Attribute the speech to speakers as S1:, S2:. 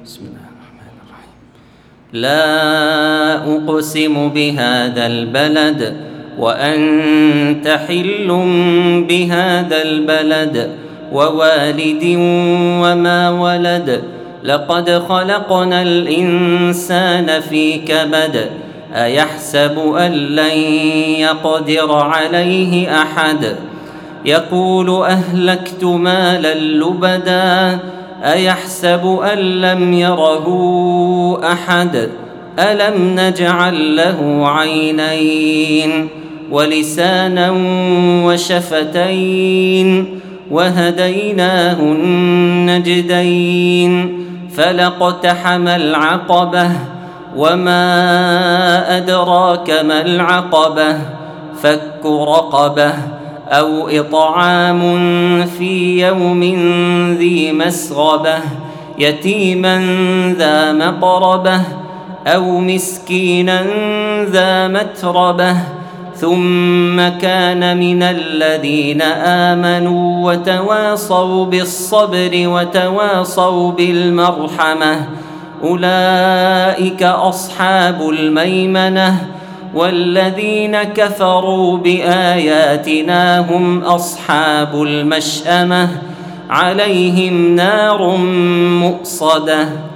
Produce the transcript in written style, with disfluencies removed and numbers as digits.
S1: بسم الله الرحمن الرحيم. لا أقسم بهذا البلد وأنت حل بهذا البلد ووالد وما ولد. لقد خلقنا الإنسان في كبد. أيحسب أن لن يقدر عليه أحد. يقول أهلكت مالا لبدا. أيحسب أن لم يره أحد. ألم نجعل له عينين ولسانا وشفتين وهديناه النجدين. فلاقتحم العقبة وما أدراك ما العقبة. فك رقبة أو إطعام في يوم ذي مسغبة يتيما ذا مقربة أو مسكينا ذا متربة. ثم كان من الذين آمنوا وتواصوا بالصبر وتواصوا بالمرحمة. أولئك أصحاب الميمنة. والذين كفروا بآياتنا هم أصحاب المشأمة. عليهم نار مؤصدة.